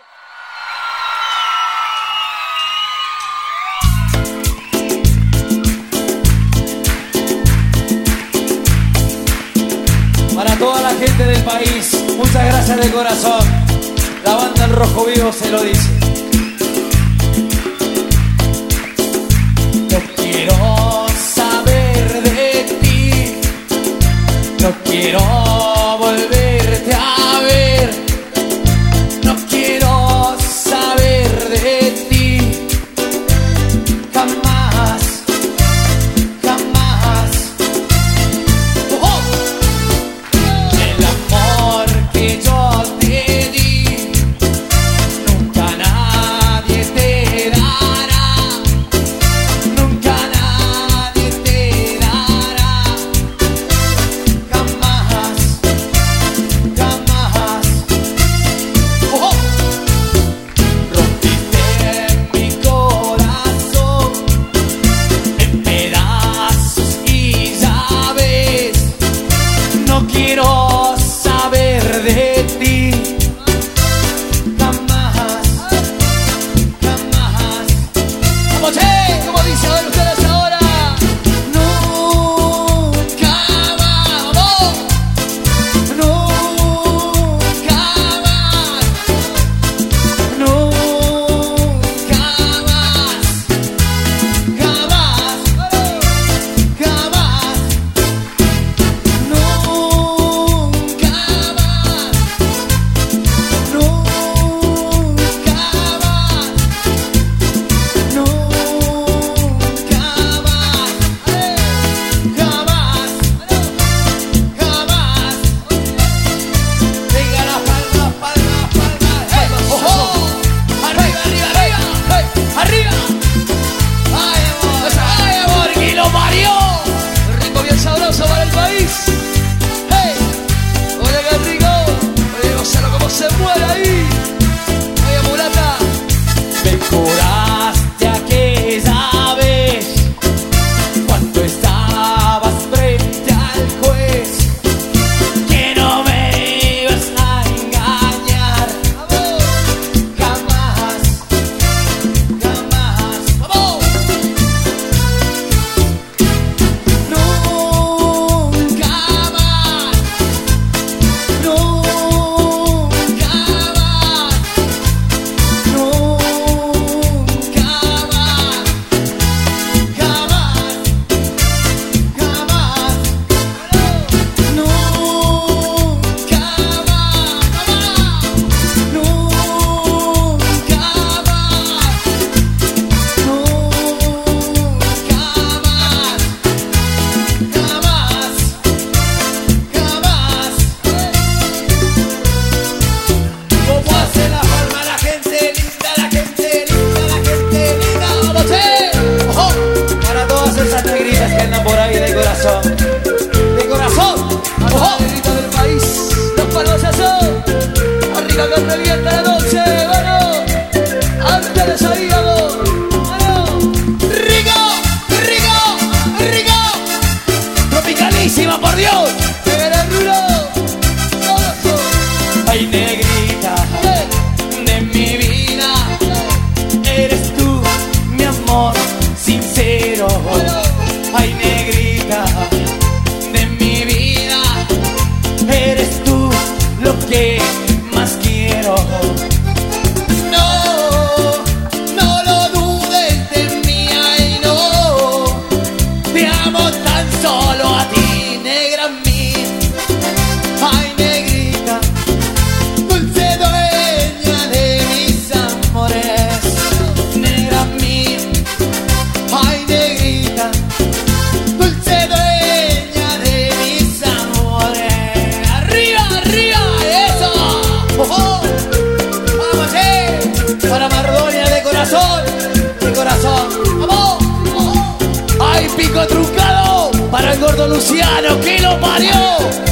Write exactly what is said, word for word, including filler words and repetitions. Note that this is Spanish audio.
Para toda la gente del país, muchas gracias de corazón. La banda El Rojo Vivo se lo dice. No quiero saber de ti, no quiero volverte a ver, no quiero saber de ti, jamás, jamás. ¡Oh! El amor que yo te di, nunca nadie te dará, nunca nadie te dará, jamás, jamás. ¡Oh! Rompiste mi corazón en pedazos y ya ves, no quiero saber de ti, jamás, jamás. ¡Vamos, che! ¿Cómo dice a ver ustedes ahora? Nunca más, vamos. Nunca más, nunca más, jamás, jamás, nunca más, nunca más, nunca más, jamás, jamás. Venga la palma, palma, palma. ¡Hey! ¡Ojo! ¡Arriba, arriba, arriba! ¡Hey! ¡Arriba! ¡Ay, amor! ¡Ay, amor! ¡Que lo parió! Rico, bien sabroso para el país. ¡Hey! ¡Oye, qué rico! Oye, gózalo como se muere ahí. Oye, mulata. Me curaste aquella vez cuando estabas frente al juez, que no me ibas a engañar, jamás, jamás, vamos. Nunca más, nunca más, nunca más, jamás, jamás, nunca más, nunca más, nunca más, jamás, jamás. ¿Cómo hace la palma la gente linda, la gente linda, la gente linda? ¡Vamos, che! ¡Ojo! Para todas esas negritas que andan por ahí de corazón. ¡De corazón! ¡Ojo! Negrita del país, los palos ya son. Arriba que revienta la noche, bueno. Antes de salir, vamos. Bueno. ¡Rico! ¡Rico! ¡Rico! ¡Tropicalísima, por Dios! ¡Pégale el rulo! ¡Oso! ¡Ay, negrita de mi vida! Eres tú, mi amor sincero. Ay, negrita de mi vida, eres tú lo que más quiero. No, no lo dudes de mí, ay no, te amo tan solo a ti, negra mía. Ay, negrita, dulce dueña de mis amores, negra mía. Ay, negrita, dulce dueña de mis amores. Arriba, arriba, eso. ¡Ojo! Vamos, eh. Para Mardonia de corazón, de corazón. Vamos. ¡Ojo! Ay, pico truncado para el gordo Luciano, que lo parió.